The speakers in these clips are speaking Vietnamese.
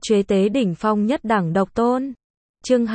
Chế tế đỉnh phong nhất đẳng độc tôn. Chương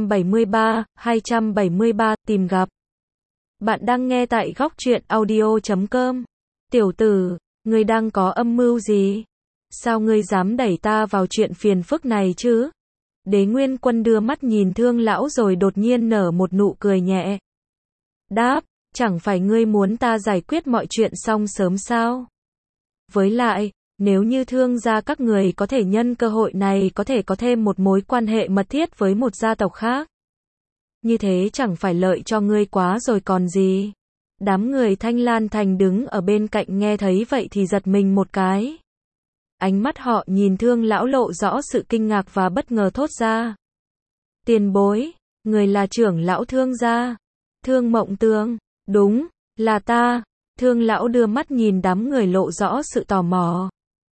273, tìm gặp. Bạn đang nghe tại góc truyện audio.com. Tiểu tử, ngươi đang có âm mưu gì? Sao ngươi dám đẩy ta vào chuyện phiền phức này chứ? Đế Nguyên Quân đưa mắt nhìn Thương lão rồi đột nhiên nở một nụ cười nhẹ. Đáp, chẳng phải ngươi muốn ta giải quyết mọi chuyện xong sớm sao? Với lại, nếu như Thương gia các người có thể nhân cơ hội này có thể có thêm một mối quan hệ mật thiết với một gia tộc khác. Như thế chẳng phải lợi cho ngươi quá rồi còn gì. Đám người Thanh Lan Thành đứng ở bên cạnh nghe thấy vậy thì giật mình một cái. Ánh mắt họ nhìn Thương lão lộ rõ sự kinh ngạc và bất ngờ thốt ra. Tiền bối, người là trưởng lão Thương gia. Thương Mộng Tương, đúng, là ta. Thương lão đưa mắt nhìn đám người lộ rõ sự tò mò.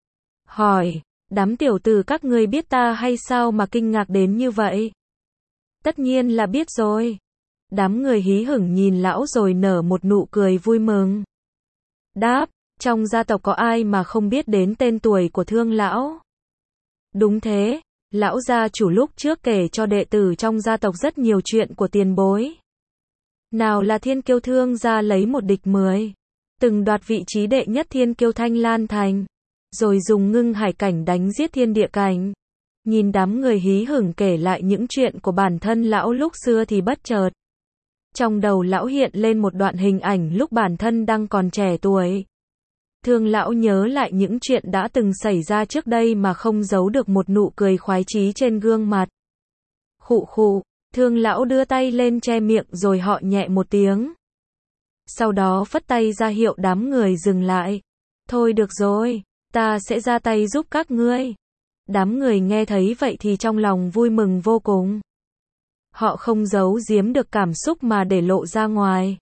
Hỏi, đám tiểu tử các ngươi biết ta hay sao mà kinh ngạc đến như vậy? Tất nhiên là biết rồi. Đám người hí hửng nhìn lão rồi nở một nụ cười vui mừng. Đáp, trong gia tộc có ai mà không biết đến tên tuổi của Thương lão? Đúng thế, lão gia chủ lúc trước kể cho đệ tử trong gia tộc rất nhiều chuyện của tiền bối. Nào là thiên kiêu Thương gia lấy một địch 10, từng đoạt vị trí đệ nhất thiên kiêu Thanh Lan Thành, rồi dùng ngưng hải cảnh đánh giết thiên địa cảnh. Nhìn đám người hí hửng kể lại những chuyện của bản thân lão lúc xưa thì bất chợt. Trong đầu lão hiện lên một đoạn hình ảnh lúc bản thân đang còn trẻ tuổi. Thương lão nhớ lại những chuyện đã từng xảy ra trước đây mà không giấu được một nụ cười khoái chí trên gương mặt. Khụ khụ, Thương lão đưa tay lên che miệng rồi họ nhẹ một tiếng. Sau đó phất tay ra hiệu đám người dừng lại. Thôi được rồi, ta sẽ ra tay giúp các ngươi. Đám người nghe thấy vậy thì trong lòng vui mừng vô cùng. Họ không giấu giếm được cảm xúc mà để lộ ra ngoài.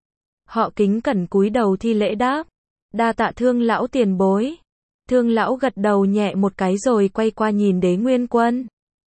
Họ kính cẩn cúi đầu thi lễ đáp. Đa tạ Thương lão tiền bối. Thương lão gật đầu nhẹ một cái rồi quay qua nhìn Đế Nguyên Quân.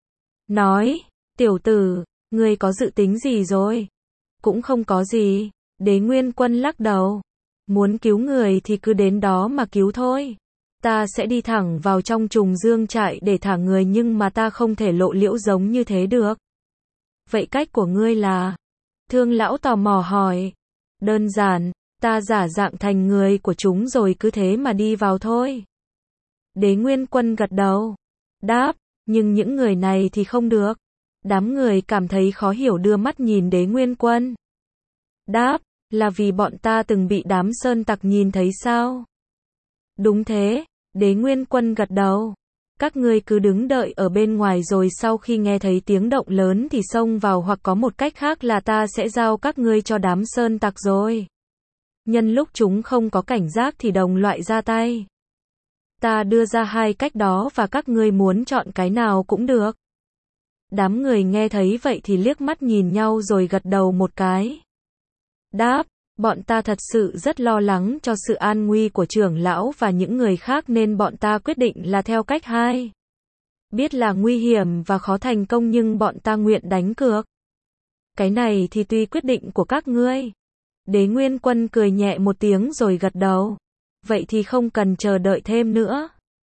Nói, tiểu tử, ngươi có dự tính gì rồi? Cũng không có gì. Đế Nguyên Quân lắc đầu. Muốn cứu người thì cứ đến đó mà cứu thôi. Ta sẽ đi thẳng vào trong Trùng Dương trại để thả người nhưng mà ta không thể lộ liễu giống như thế được. Vậy cách của ngươi là? Thương lão tò mò hỏi. Đơn giản, ta giả dạng thành người của chúng rồi cứ thế mà đi vào thôi. Đế Nguyên Quân gật đầu. Đáp, nhưng những người này thì không được. Đám người cảm thấy khó hiểu đưa mắt nhìn Đế Nguyên Quân. Đáp, là vì bọn ta từng bị đám sơn tặc nhìn thấy sao? Đúng thế, Đế Nguyên Quân gật đầu. Các ngươi cứ đứng đợi ở bên ngoài rồi sau khi nghe thấy tiếng động lớn thì xông vào hoặc có một cách khác là ta sẽ giao các ngươi cho đám sơn tặc rồi. Nhân lúc chúng không có cảnh giác thì đồng loại ra tay. Ta đưa ra hai cách đó và các ngươi muốn chọn cái nào cũng được. Đám người nghe thấy vậy thì liếc mắt nhìn nhau rồi gật đầu một cái. Đáp, bọn ta thật sự rất lo lắng cho sự an nguy của trưởng lão và những người khác nên bọn ta quyết định là theo cách 2. Biết là nguy hiểm và khó thành công nhưng bọn ta nguyện đánh cược. Cái này thì tùy quyết định của các ngươi. Đế Nguyên Quân cười nhẹ một tiếng rồi gật đầu. Vậy thì không cần chờ đợi thêm nữa.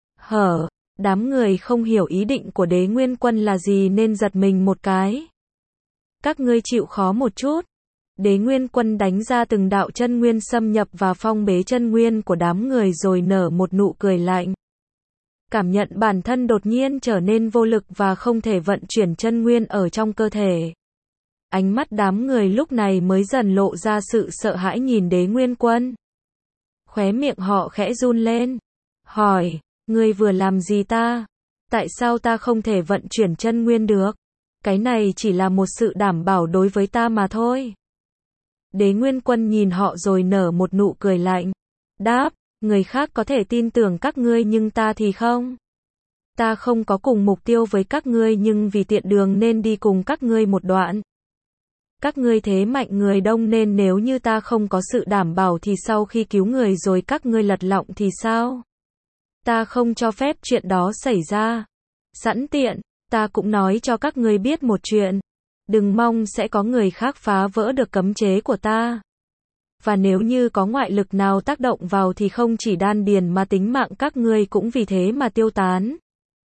Đám người không hiểu ý định của Đế Nguyên Quân là gì nên giật mình một cái. Các ngươi chịu khó một chút. Đế Nguyên Quân đánh ra từng đạo chân nguyên xâm nhập và phong bế chân nguyên của đám người rồi nở một nụ cười lạnh. Cảm nhận bản thân đột nhiên trở nên vô lực và không thể vận chuyển chân nguyên ở trong cơ thể. Ánh mắt đám người lúc này mới dần lộ ra sự sợ hãi nhìn Đế Nguyên Quân. Khóe miệng họ khẽ run lên. Hỏi, ngươi vừa làm gì ta? Tại sao ta không thể vận chuyển chân nguyên được? Cái này chỉ là một sự đảm bảo đối với ta mà thôi. Đế Nguyên Quân nhìn họ rồi nở một nụ cười lạnh. Đáp, người khác có thể tin tưởng các ngươi nhưng ta thì không. Ta không có cùng mục tiêu với các ngươi nhưng vì tiện đường nên đi cùng các ngươi một đoạn. Các ngươi thế mạnh người đông nên nếu như ta không có sự đảm bảo thì sau khi cứu người rồi các ngươi lật lọng thì sao? Ta không cho phép chuyện đó xảy ra. Sẵn tiện, ta cũng nói cho các ngươi biết một chuyện. Đừng mong sẽ có người khác phá vỡ được cấm chế của ta. Và nếu như có ngoại lực nào tác động vào thì không chỉ đan điền mà tính mạng các ngươi cũng vì thế mà tiêu tán.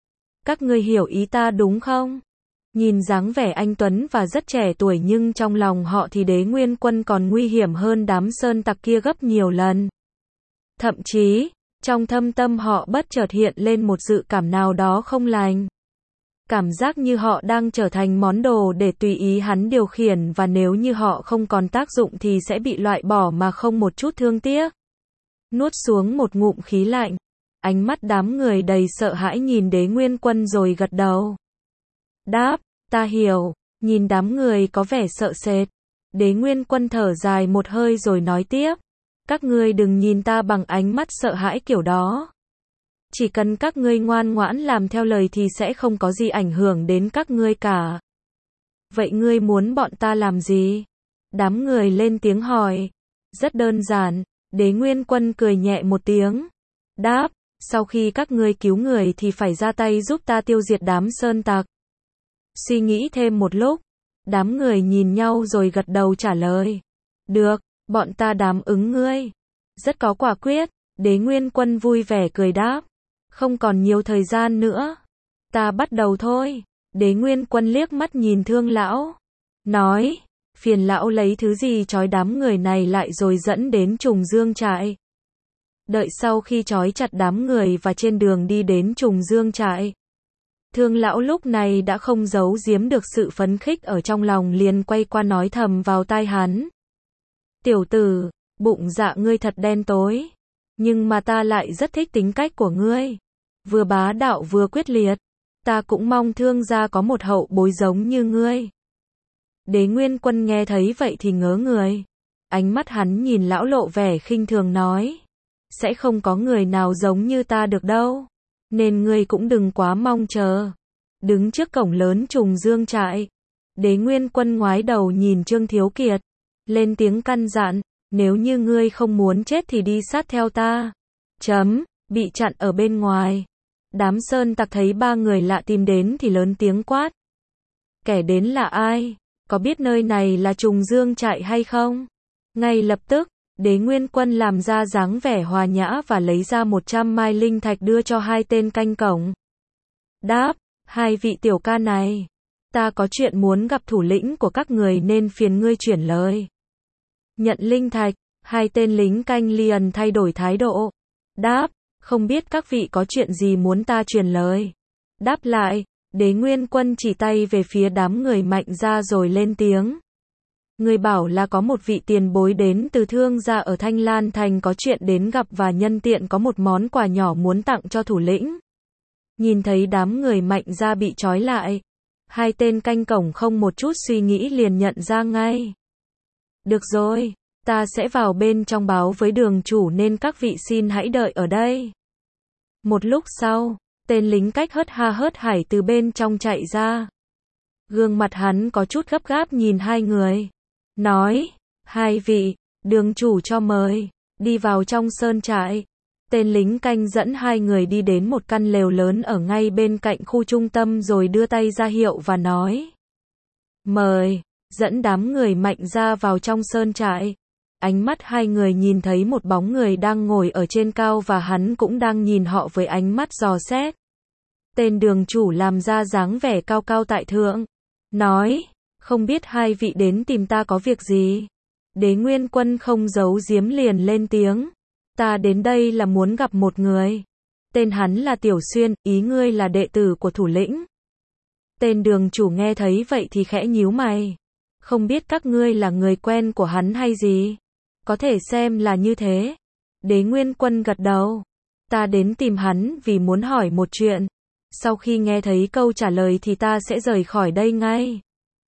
Các ngươi hiểu ý ta đúng không? Nhìn dáng vẻ anh tuấn và rất trẻ tuổi nhưng trong lòng họ thì Đế Nguyên Quân còn nguy hiểm hơn đám sơn tặc kia gấp nhiều lần. Thậm chí, trong thâm tâm họ bất chợt hiện lên một dự cảm nào đó không lành. Cảm giác như họ đang trở thành món đồ để tùy ý hắn điều khiển và nếu như họ không còn tác dụng thì sẽ bị loại bỏ mà không một chút thương tiếc. Nuốt xuống một ngụm khí lạnh, ánh mắt đám người đầy sợ hãi nhìn Đế Nguyên Quân rồi gật đầu. Đáp, ta hiểu, nhìn đám người có vẻ sợ sệt. Đế Nguyên Quân thở dài một hơi rồi nói tiếp. Các ngươi đừng nhìn ta bằng ánh mắt sợ hãi kiểu đó. Chỉ cần các ngươi ngoan ngoãn làm theo lời thì sẽ không có gì ảnh hưởng đến các ngươi cả. Vậy ngươi muốn bọn ta làm gì? Đám người lên tiếng hỏi. Rất đơn giản, Đế Nguyên Quân cười nhẹ một tiếng. Đáp, sau khi các ngươi cứu người thì phải ra tay giúp ta tiêu diệt đám sơn tặc. Suy nghĩ thêm một lúc, đám người nhìn nhau rồi gật đầu trả lời. Được, bọn ta đáp ứng ngươi. Rất có quả quyết, Đế Nguyên Quân vui vẻ cười đáp. Không còn nhiều thời gian nữa. Ta bắt đầu thôi. Đế Nguyên Quân liếc mắt nhìn Thương lão. Nói, phiền lão lấy thứ gì trói đám người này lại rồi dẫn đến Trùng Dương trại. Đợi sau khi trói chặt đám người và trên đường đi đến Trùng Dương trại. Thương lão lúc này đã không giấu giếm được sự phấn khích ở trong lòng liền quay qua nói thầm vào tai hắn. Tiểu tử, bụng dạ ngươi thật đen tối. Nhưng mà ta lại rất thích tính cách của ngươi. Vừa bá đạo vừa quyết liệt. Ta cũng mong Thương gia có một hậu bối giống như ngươi. Đế Nguyên Quân nghe thấy vậy thì ngớ người. Ánh mắt hắn nhìn lão lộ vẻ khinh thường nói. Sẽ không có người nào giống như ta được đâu. Nên ngươi cũng đừng quá mong chờ. Đứng trước cổng lớn Trùng Dương trại. Đế Nguyên Quân ngoái đầu nhìn Trương Thiếu Kiệt. Lên tiếng căn dặn. Nếu như ngươi không muốn chết thì đi sát theo ta. Bị chặn ở bên ngoài. Đám sơn tặc thấy ba người lạ tìm đến thì lớn tiếng quát. Kẻ đến là ai? Có biết nơi này là Trùng Dương trại hay không? Ngay lập tức, Đế Nguyên Quân làm ra dáng vẻ hòa nhã và lấy ra 100 mai linh thạch đưa cho hai tên canh cổng. Đáp, hai vị tiểu ca này. Ta có chuyện muốn gặp thủ lĩnh của các người nên phiền ngươi chuyển lời. Nhận linh thạch, hai tên lính canh liền thay đổi thái độ. Đáp, không biết các vị có chuyện gì muốn ta truyền lời. Đáp lại, Đế Nguyên Quân chỉ tay về phía đám người Mạnh gia rồi lên tiếng. Người bảo là có một vị tiền bối đến từ Thương gia ở Thanh Lan Thành có chuyện đến gặp và nhân tiện có một món quà nhỏ muốn tặng cho thủ lĩnh. Nhìn thấy đám người Mạnh gia bị trói lại. Hai tên canh cổng không một chút suy nghĩ liền nhận ra ngay. Được rồi, ta sẽ vào bên trong báo với đường chủ nên các vị xin hãy đợi ở đây. Một lúc sau, tên lính cách hớt ha hớt hải từ bên trong chạy ra. Gương mặt hắn có chút gấp gáp nhìn hai người. Nói, hai vị, đường chủ cho mời, đi vào trong sơn trại. Tên lính canh dẫn hai người đi đến một căn lều lớn ở ngay bên cạnh khu trung tâm rồi đưa tay ra hiệu và nói. Mời, dẫn đám người Mạnh ra vào trong sơn trại. Ánh mắt hai người nhìn thấy một bóng người đang ngồi ở trên cao và hắn cũng đang nhìn họ với ánh mắt dò xét. Tên đường chủ làm ra dáng vẻ cao cao tại thượng. Nói, không biết hai vị đến tìm ta có việc gì? Đế Nguyên Quân không giấu giếm liền lên tiếng. Ta đến đây là muốn gặp một người. Tên hắn là Tiểu Xuyên, ý ngươi là đệ tử của thủ lĩnh. Tên đường chủ nghe thấy vậy thì khẽ nhíu mày. Không biết các ngươi là người quen của hắn hay gì? Có thể xem là như thế. Đế Nguyên Quân gật đầu. Ta đến tìm hắn vì muốn hỏi một chuyện. Sau khi nghe thấy câu trả lời thì ta sẽ rời khỏi đây ngay.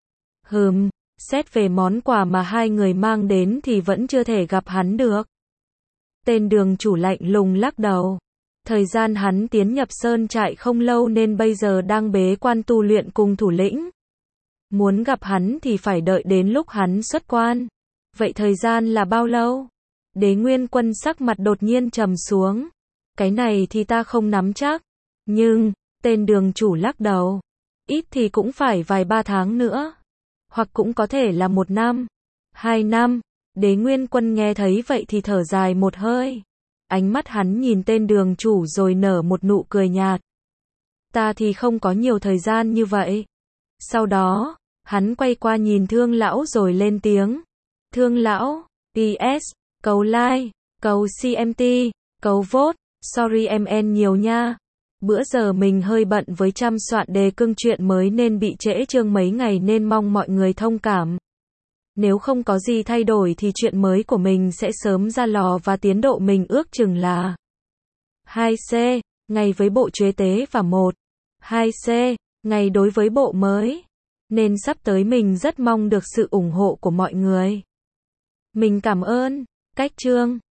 Xét về món quà mà hai người mang đến thì vẫn chưa thể gặp hắn được. Tên đường chủ lạnh lùng lắc đầu. Thời gian hắn tiến nhập sơn trại không lâu nên bây giờ đang bế quan tu luyện cùng thủ lĩnh. Muốn gặp hắn thì phải đợi đến lúc hắn xuất quan. Vậy thời gian là bao lâu? Đế Nguyên Quân sắc mặt đột nhiên trầm xuống. Cái này thì ta không nắm chắc. Nhưng, tên đường chủ lắc đầu. Ít thì cũng phải vài ba tháng nữa. Hoặc cũng có thể là 1 năm, 2 năm. Đế Nguyên Quân nghe thấy vậy thì thở dài một hơi. Ánh mắt hắn nhìn tên đường chủ rồi nở một nụ cười nhạt. Ta thì không có nhiều thời gian như vậy. Sau đó, hắn quay qua nhìn Thương lão rồi lên tiếng. Thương lão, PS, cầu like, cầu CMT, cầu vote, sorry em nhiều nha. Bữa giờ mình hơi bận với chăm soạn đề cương chuyện mới nên bị trễ chương mấy ngày nên mong mọi người thông cảm. Nếu không có gì thay đổi thì chuyện mới của mình sẽ sớm ra lò và tiến độ mình ước chừng là 2C, ngày với bộ chế tế và 2C, ngày đối với bộ mới. Nên sắp tới mình rất mong được sự ủng hộ của mọi người. Mình cảm ơn. Cách chương